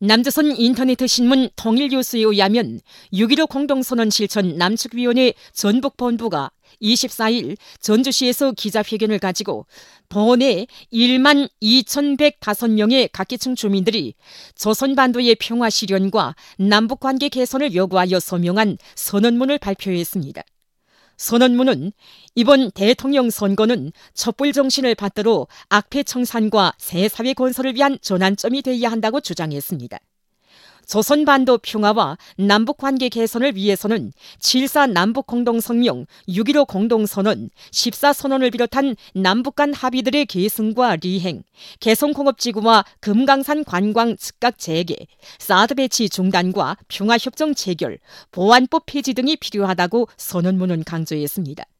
남조선 인터네트 신문 통일뉴스에 의하면 6.15 공동선언 실천 남측위원회 전북본부가 24일 전주시에서 기자회견을 가지고 도내 1만 2,105명의 각계층 주민들이 조선반도의 평화 실현과 남북관계 개선을 요구하여 서명한 선언문을 발표했습니다. 선언문은 이번 대통령 선거는 촛불 정신을 받들어 악패 청산과 새 사회 건설을 위한 전환점이 되어야 한다고 주장했습니다. 조선반도 평화와 남북관계 개선을 위해서는 7.4 남북공동성명, 6.15 공동선언, 14선언을 비롯한 남북 간 합의들의 계승과 리행, 개성공업지구와 금강산 관광 즉각 재개, 사드 배치 중단과 평화협정 체결, 보안법 폐지 등이 필요하다고 선언문은 강조했습니다.